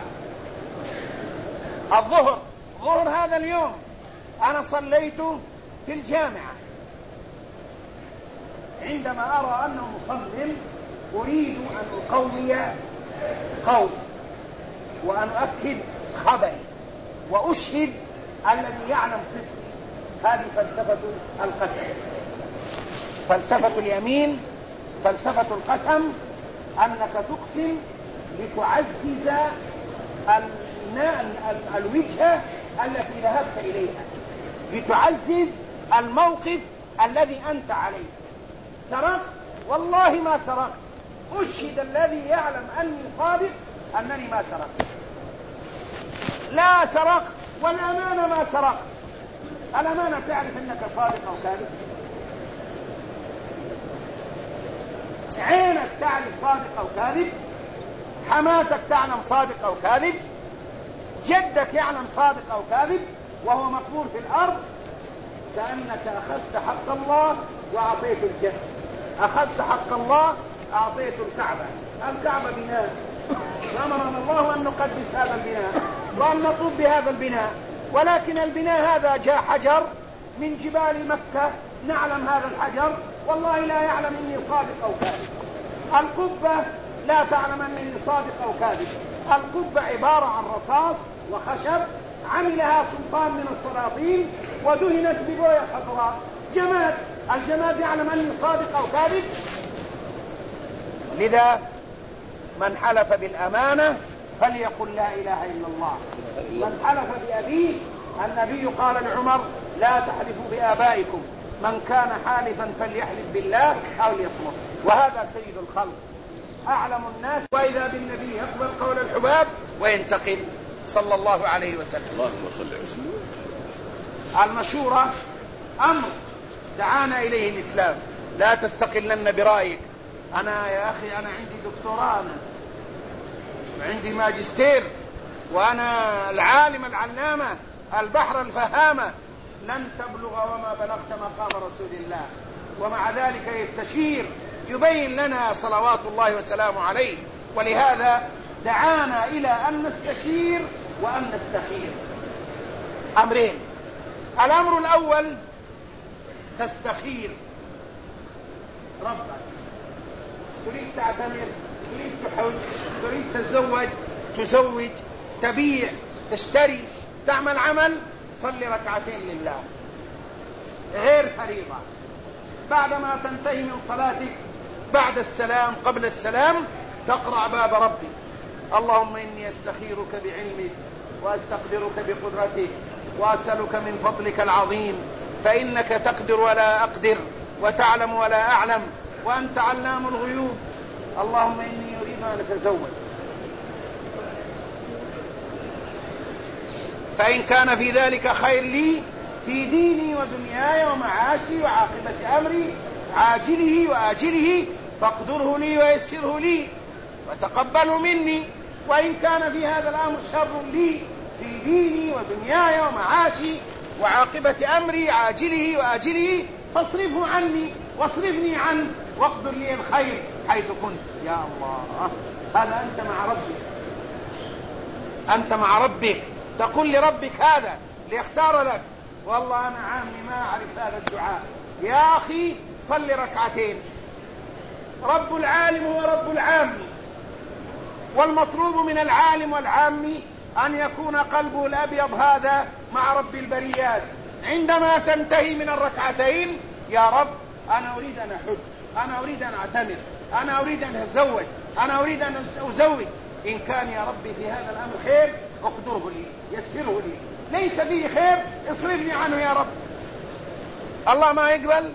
الظهر ظهر هذا اليوم أنا صليت في الجامعة. عندما أرى أنه مصمم أريد أن أقوي قولي وأن أؤكد خبري وأشهد الذي يعلم صدقي. هذه فلسفة القسم، فلسفة اليمين، فلسفة القسم، أنك تقسم لتعزز الوجهة التي ذهبت إليها، لتعزز الموقف الذي أنت عليه. سرقت؟ والله ما سرقت، أشهد الذي يعلم أني صادق أنني ما سرقت. لا سرقت، والأمانة ما سرقت. الأمانة تعرف أنك صادق أو كاذب، عينك تعرف صادق أو كاذب، حماتك تعلم صادق أو كاذب، جدك يعلم صادق أو كاذب، وهو مقبور في الأرض. كأنك أخذت حق الله وأعطيت الجنة، أخذت حق الله أعطيت الكعبة. الكعبة بناء، وأمرنا الله أن نقدس هذا البناء وأن نطوف بهذا البناء، ولكن البناء هذا جاء حجر من جبال مكة نعلم هذا الحجر والله لا يعلم إني صادق أو كاذب. القبة لا تعلم أنني صادق أو كاذب. القبة عبارة عن رصاص وخشب عملها سلطان من السلاطين ودهنت ببوية خضراء. جماد، الجماد يعلم أني صادق أو كاذب؟ لذا من حلف بالأمانة فليقل لا إله إلا الله. من حلف بأبيه، النبي قال لعمر لا تحلفوا بآبائكم، من كان حالفا فليحلف بالله أو ليصمت. وهذا سيد الخلق أعلم الناس. وإذا بالنبي يقبل قول الحباب وينتقل صلى الله عليه وسلم. اللهم صل وسلم. المشورة أمر دعانا إليه الإسلام. لا تستقلن برأيك. أنا يا أخي أنا عندي دكتوراه، عندي ماجستير، وأنا العالم العلامة البحر الفهامة. لن تبلغ وما بلغت مقام رسول الله. ومع ذلك يستشير، يبين لنا صلوات الله وسلامه عليه. ولهذا دعانا إلى أن نستشير وأن نستخير. أمرين: الأمر الأول تستخير ربك. تريد تعتمر، تريد تحج، تريد تتزوج، تزوج، تبيع، تشتري، تعمل عمل، صل ركعتين لله غير فريضة. بعدما تنتهي من صلاتك بعد السلام قبل السلام تقرأ باب ربك: اللهم إني أستخيرك بعلمك وأستقدرك بقدرتك وأسألك من فضلك العظيم، فإنك تقدر ولا أقدر وتعلم ولا أعلم وأنت علام الغيوب. اللهم إني أريد أن أتزوج، فإن كان في ذلك خير لي في ديني ودنياي ومعاشي وعاقبة أمري عاجله وآجله فاقدره لي ويسره لي وتقبله مني. وإن كان في هذا الأمر شر لي في ديني ودنياي ومعاشي وعاقبة أمري عاجله وآجله فاصرفه عني واصرفني عنه واقدر لي الخير حيث كنت. يا الله، هذا أنت مع ربك، أنت مع ربك تقول لربك هذا ليختار لك. والله أنا عامي ما أعرف هذا الدعاء. يا أخي صل ركعتين. رب العالم هو رب العام، والمطلوب من العالم والعام أن يكون قلبه الأبيض هذا مع رب البريات. عندما تنتهي من الركعتين: يا رب أنا أريد أن أحج، أنا أريد أن أعتمر، أنا أريد أن أتزوج، أنا أريد أن أزوج. إن كان يا ربي في هذا الأمر خير اقدره لي، يسره لي. ليس فيه خير اصرفني عنه يا رب. الله ما يقبل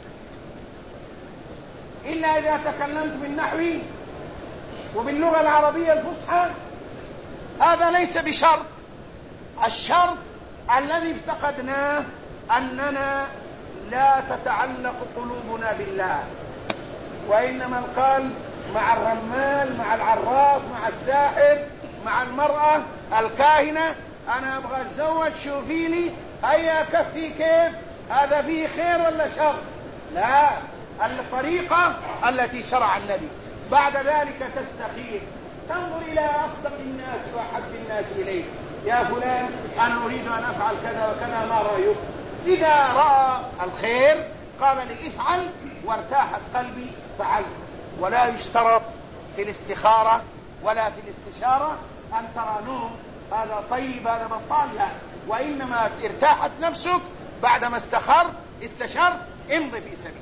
إلا إذا تكلمت بالنحو وباللغة العربية الفصحى. هذا ليس بشرط. الشرط الذي افتقدناه أننا لا تتعلق قلوبنا بالله، وإنما القلب مع الرمال، مع العراف، مع الساحر، مع المرأة الكاهنة. أنا أبغى أتزوج، شوفي لي هيا كفي كيف، هذا فيه خير ولا شر؟ لا، الطريقة التي شرع النبي. بعد ذلك تستخير، تنظر إلى أصدق الناس وأحب الناس إليك: يا فلان أنا أريد أن أفعل كذا وكذا، ما رأيك؟ إذا رأى الخير قال لي افعل، وارتاحت قلبي فعل. ولا يشترط في الاستخارة ولا في الاستشارة أن ترى نور هذا طيب هذا بطال، لا، وإنما ارتاحت نفسك بعدما استخرت استشرت امضي في سبيل.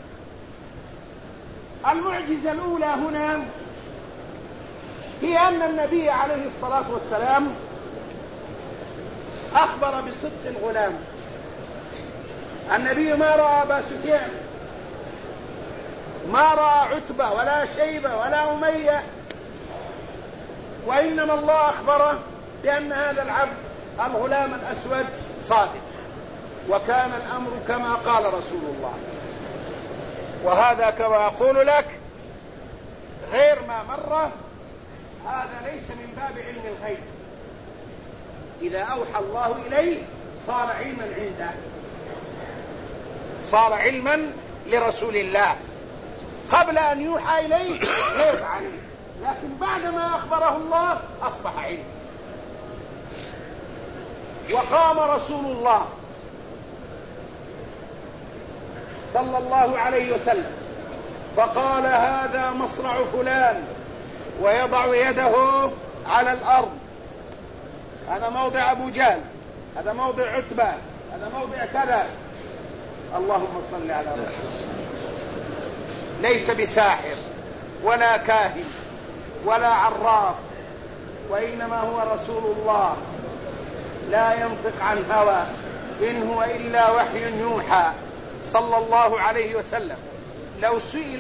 المعجزة الأولى هنا هي أن النبي عليه الصلاة والسلام أخبر بصدق الغلام. النبي ما رأى أبا سفيان، ما رأى عتبة ولا شيبة ولا أمية، وإنما الله أخبره بأن هذا العبد الغلام الأسود صادق. وكان الأمر كما قال رسول الله. وهذا كما أقول لك غير ما مر، هذا ليس من باب علم الغيب. إذا أوحى الله إليه صار علما عنده، صار علما لرسول الله. قبل أن يوحى إليه غيب عليه، لكن بعدما أخبره الله أصبح علم. وقام رسول الله صلى الله عليه وسلم فقال هذا مصرع فلان، ويضع يده على الأرض، هذا موضع أبو جهل، هذا موضع عتبة، هذا موضع كذا. اللهم صل على محمد. ليس بساحر ولا كاهن ولا عراف، وإنما هو رسول الله لا ينطق عن هوى، إن هو إلا وحي يوحى صلى الله عليه وسلم. لو سئل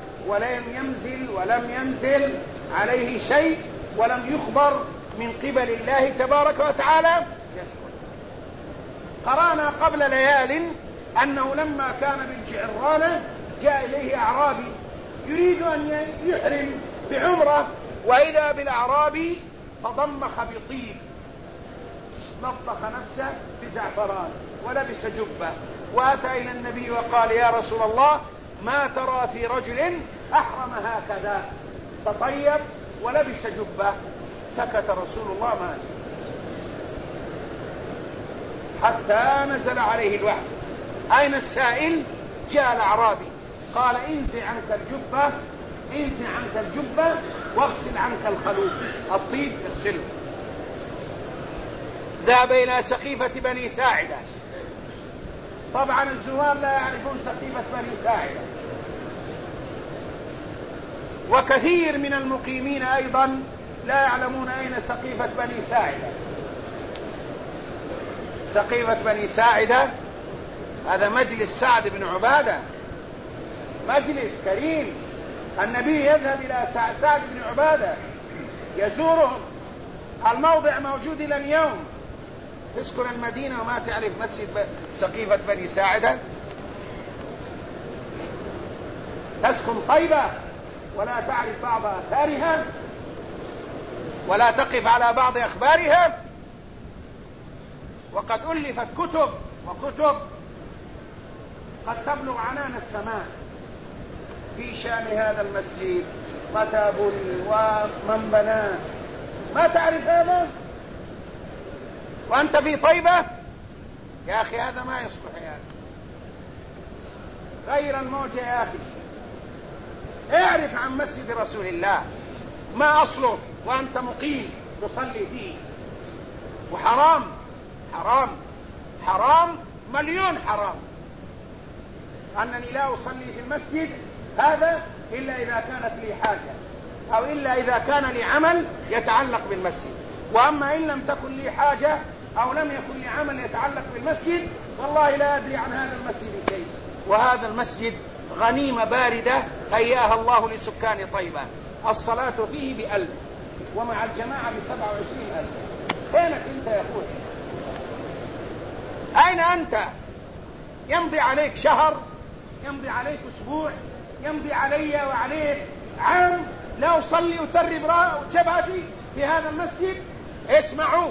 ولم ينزل عليه شيء ولم يخبر من قبل الله تبارك وتعالى يسكت. قرأنا قبل ليال أنه لما كان بالجعرانة جاء إليه أعرابي يريد أن يحرم بعمرة، وإذا بالأعرابي تضمخ بطيب، لطخ نفسه بزعفران ولبس جبة، وأتى إلى النبي وقال يا رسول الله ما ترى في رجل أحرم هكذا، تطيب ولبس جبة. سكت رسول الله ما حتى نزل عليه الوحي. أين السائل؟ جاء الأعرابي قال انزع عنك الجبة واغسل عنك الخلوف، الطيب اغسله. ذهب إلى سقيفة بني ساعدة. طبعا الزوار لا يعرفون سقيفة بني ساعدة، وكثير من المقيمين أيضا لا يعلمون أين سقيفة بني ساعدة. سقيفة بني ساعدة هذا مجلس سعد بن عبادة، مجلس كريم. النبي يذهب إلى سعد بن عبادة يزورهم. الموضع موجود إلى اليوم. تسكن المدينة وما تعرف مسجد سقيفة بني ساعدة؟ تسكن طيبة ولا تعرف بعض آثارها ولا تقف على بعض أخبارها؟ وقد ألفت كتب وكتب قد تبلغ عنان السماء في شأن هذا المسجد، متى بني ومن بناه. ما تعرف هذا وأنت في طيبة؟ يا أخي هذا ما يصلح يا أخي. غير الموجة يا أخي. اعرف عن مسجد رسول الله ما أصله وأنت مقيم تصلي فيه. وحرام حرام حرام مليون حرام أنني لا أصلي في المسجد هذا إلا إذا كانت لي حاجة، أو إلا إذا كان لي عمل يتعلق بالمسجد. وأما إن لم تكن لي حاجة أو لم يكن لي عمل يتعلق بالمسجد والله لا أدري عن هذا المسجد شيء. وهذا المسجد غنيمة باردة هياها الله لسكان طيبة. الصلاة فيه ب1000 ومع الجماعة ب27,000. فينك أنت يا أخوي؟ أين أنت؟ يمضي عليك شهر، يمضي عليك أسبوع، يمضي علي وعليك عام لا أصلي وترب جبهتي في هذا المسجد. اسمعوا،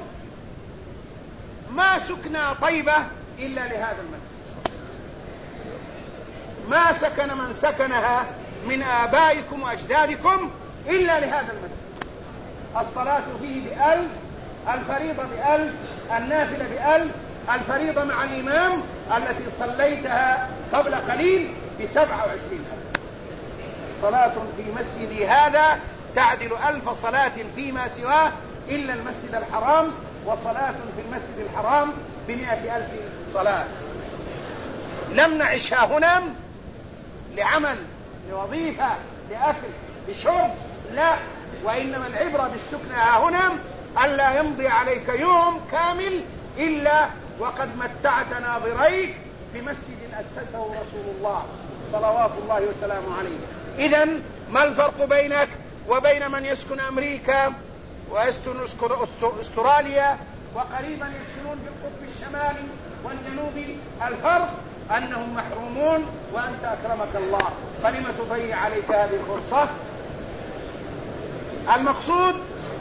ما سكنا طيبة إلا لهذا المسجد، ما سكن من سكنها من آبائكم وأجدادكم إلا لهذا المسجد. الصلاة فيه ب1000، الفريضة ب1000، النافلة ب1000، الفريضة مع الإمام التي صليتها قبل قليل ب27,000. صلاة في مسجدي هذا تعدل 1000 صلاة فيما سواه إلا المسجد الحرام، وصلاة في المسجد الحرام ب100,000 صلاة. لم نعشها هنا لعمل، لوظيفة، لأكل، لشرب، لا، وإنما العبرة بالسكنى هنا ألا يمضي عليك يوم كامل إلا وقد متعت ناظريك بمسجد أسسه رسول الله صلوات الله وسلامه عليه. إذن ما الفرق بينك وبين من يسكن أمريكا ويسكن أستراليا وقريبا يسكنون بالقطب الشمالي والجنوبي؟ الفرق أنهم محرومون وأنت أكرمك الله، فلم تضيع عليك هذه الفرصة؟ المقصود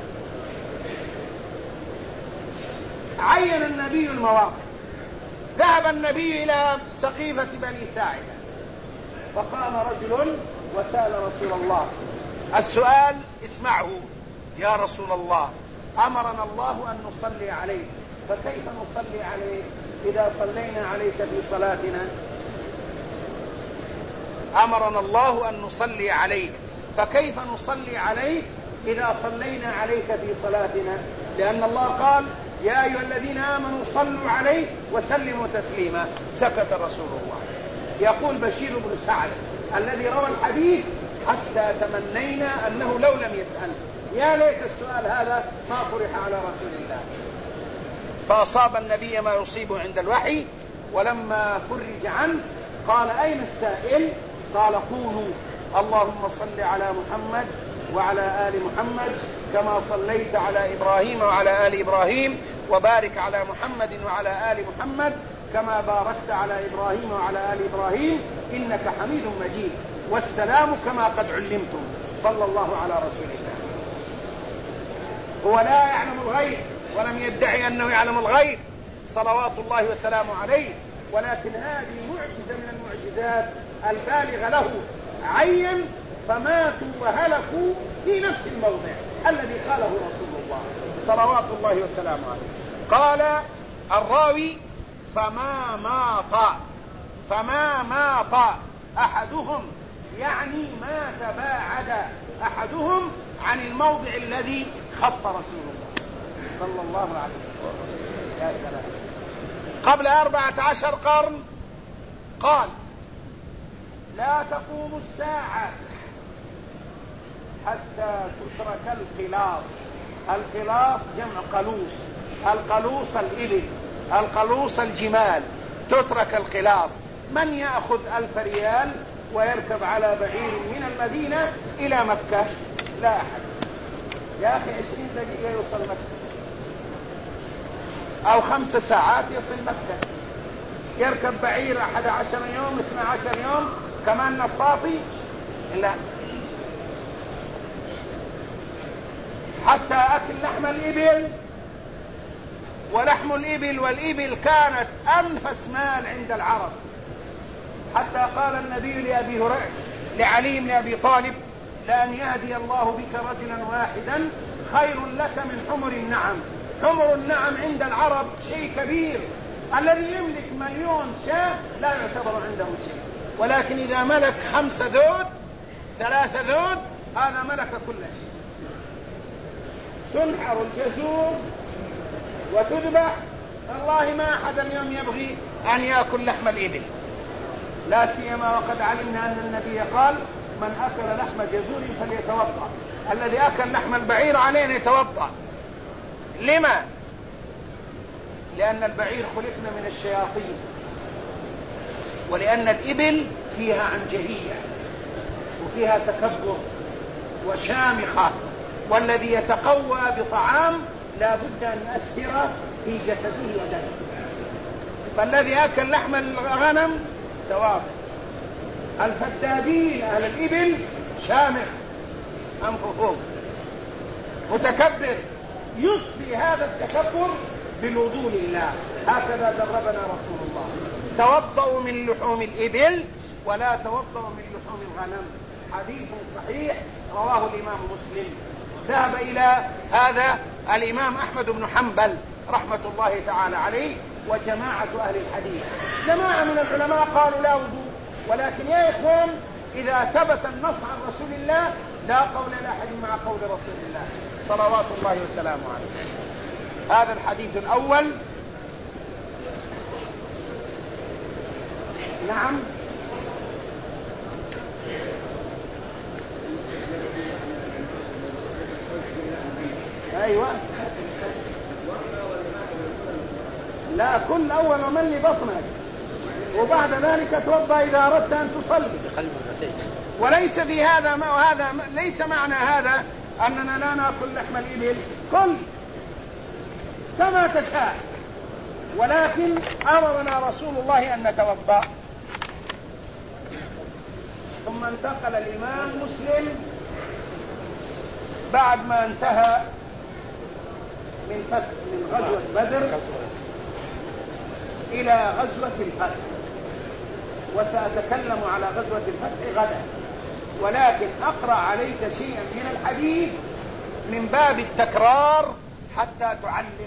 عين النبي المواقف. ذهب النبي إلى سقيفة بني ساعدة فقام رجل وسأل رسول الله السؤال، اسمعه يا رسول الله، أمرنا الله أن نصلي عليك، فكيف نصلي عليك إذا صلينا عليك في صلاتنا؟ أمرنا الله أن نصلي عليك، فكيف نصلي عليك إذا صلينا عليك في صلاتنا؟ لأن الله قال يا أيها الذين آمنوا صلوا عليه وسلموا تسليما. سكت رسول الله. يقول بشير بن سعد الذي روى الحديث حتى تمنينا أنه لو لم يسأل، يا ليت السؤال هذا ما طرح على رسول الله. فأصاب النبي ما يصيبه عند الوحي، ولما فرج عنه قال أين السائل؟ قال قولوا اللهم صل على محمد وعلى آل محمد كما صليت على إبراهيم وعلى آل إبراهيم، وبارك على محمد وعلى آل محمد كما باركت على إبراهيم وعلى آل إبراهيم إنك حميد مجيد، والسلام كما قد علمتم. صلى الله على رسول الله. هو لا يعلم الغيب ولم يدعي أنه يعلم الغيب صلوات الله وسلامه عليه، ولكن هذه معجزة من المعجزات البالغة له. عين فماتوا وهلكوا في نفس الموضع الذي قاله رسول الله صلوات الله وسلامه عليه. قال الراوي فما ماط أحدهم، يعني ما تباعد أحدهم عن الموضع الذي خط رسول الله صلى الله عليه وسلم. يا سلام. قبل 14 قرن قال لا تقوم الساعة حتى تترك القلاص. القلاص جمع قلوص، القلوص الإبل، القلوص الجمال، تترك القلاص. من يأخذ 1000 ريال ويركب على بعير من المدينة إلى مكة؟ لا أحد. يا أخي 20 دقيقة يوصل مكة، أو 5 ساعات يصل مكة. يركب بعير 11 يوم 12 يوم كمان نفاطي؟ لا. حتى أكل لحم الإبل، ولحم الإبل والإبل كانت أنفس مال عند العرب، حتى قال النبي لأبي هريرة لعلي بن أبي طالب لأن يهدي الله بك رجلا واحدا خير لك من حمر النعم. حمر النعم عند العرب شيء كبير، الذي يملك 1,000,000 شاة لا يعتبر عنده شيء، ولكن إذا ملك 5 ذود 3 ذود هذا ملك كل شيء. تنحر الجزور وتذبح، والله ما أحد اليوم يبغي أن يأكل لحم الإبل، لا سيما وقد علمنا أن النبي قال من أكل لحم جزور فليتوضأ. الذي أكل لحم البعير عليه أن يتوضأ. لما؟ لأن البعير خلقنا من الشياطين، ولأن الإبل فيها عنجهية وفيها تكبر وشامخة، والذي يتقوى بطعام لا بد أن يؤثر في جسده ودمه. فالذي أكل لحم الغنم تواب. الفدادين أهل الإبل شامخ، أنفه فوق، متكبر، يطفي هذا التكبر بالوضوء لله. هكذا دربنا رسول الله. توضؤوا من لحوم الإبل ولا توضؤوا من لحوم الغنم. حديث صحيح رواه الإمام مسلم. ذهب إلى هذا الإمام أحمد بن حنبل رحمة الله تعالى عليه وجماعة أهل الحديث. جماعة من العلماء قالوا لا وضوء، ولكن يا إخوان إذا ثبت النص عن رسول الله لا قول لأحد مع قول رسول الله صلوات الله وسلامه عليه. هذا الحديث الأول. نعم. أيوة. لا، كل أول ومن لبطنك، وبعد ذلك توضأ إذا أردت أن تصلي. وليس في هذا وهذا، ليس معنى هذا أننا لا نأكل لحم الإبل، كل كما تشاء، ولكن أمرنا رسول الله أن نتوضأ. ثم انتقل الإمام مسلم بعد ما انتهى من غزوة بدر إلى غزوة الفتح، وسأتكلم على غزوة الفتح غدا، ولكن أقرأ عليك شيئا من الحديث من باب التكرار حتى تعلم.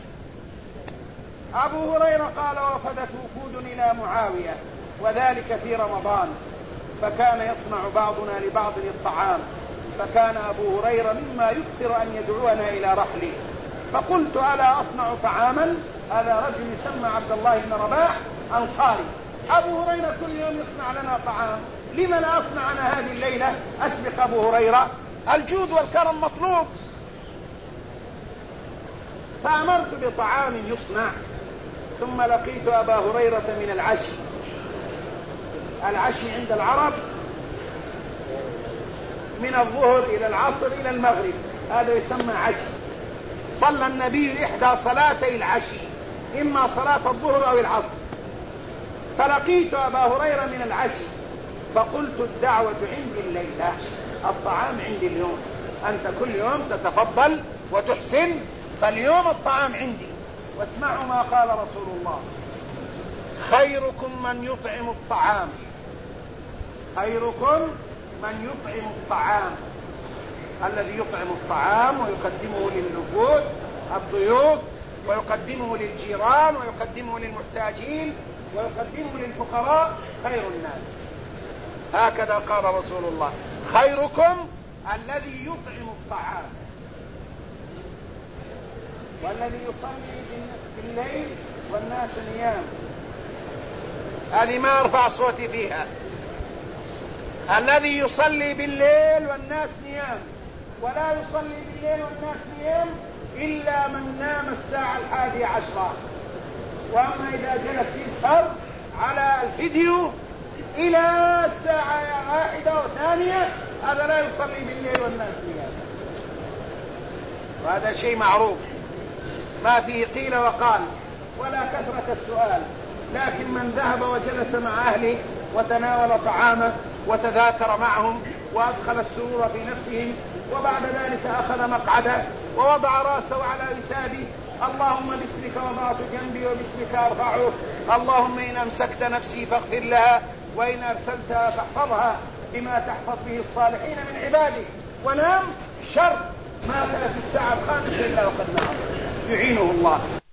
أبو هريرة قال وفدت وفود إلى معاوية، وذلك في رمضان، فكان يصنع بعضنا لبعض الطعام، فكان أبو هريرة مما يكثر أن يدعونا إلى رحله. فقلت ألا أصنع طعاما؟ هذا رجل يسمى عبد الله بن رباح أنصاري، أبو هريرة كل يوم يصنع لنا طعام، لمن أصنع أنا هذه الليلة أسبق أبو هريرة؟ الجود والكرم مطلوب. فأمرت بطعام يصنع، ثم لقيت أبا هريرة من العشي. العشي عند العرب من الظهر إلى العصر إلى المغرب، هذا يسمى عشي. صلى النبي إحدى صلاتي العشي، إما صلاة الظهر أو العصر، فلقيت أبا هريرة من العشي، فقلت الدعوة عندي الليلة، الطعام عندي اليوم، أنت كل يوم تتفضل وتحسن، فاليوم الطعام عندي. واسمعوا ما قال رسول الله: خيركم من يطعم الطعام، خيركم من يطعم الطعام. الذي يطعم الطعام ويقدمه للوفود الضيوف، ويقدمه للجيران، ويقدمه للمحتاجين، ويقدمه للفقراء، خير الناس. هكذا قال رسول الله: خيركم الذي يطعم الطعام. والذي يصلي بالليل والناس نيام، هذه ما أرفع صوتي فيها. الذي يصلي بالليل والناس نيام، ولا يصلي بالليل والناس نيام إلا من نام الساعة 11. وأما إذا جلس يسهر على الفيديو إلى الساعة 1 و2، هذا لا يصلي بالليل والناس نيام. وهذا شيء معروف، ما فيه قيل وقال ولا كثرة السؤال. لكن من ذهب وجلس مع أهله وتناول طعامه وتذاكر معهم وأدخل السرور في نفسهم، وبعد ذلك أخذ مقعده ووضع رأسه على وسادي: اللهم باسمك وضعت جنبي وباسمك أرفعه، اللهم إن أمسكت نفسي فاغفر لها، وإن أرسلتها فاحفظها بما تحفظ به الصالحين من عبادك. ونام شر ما كان في الساعة 5 إلا وقد نام، يعينه الله.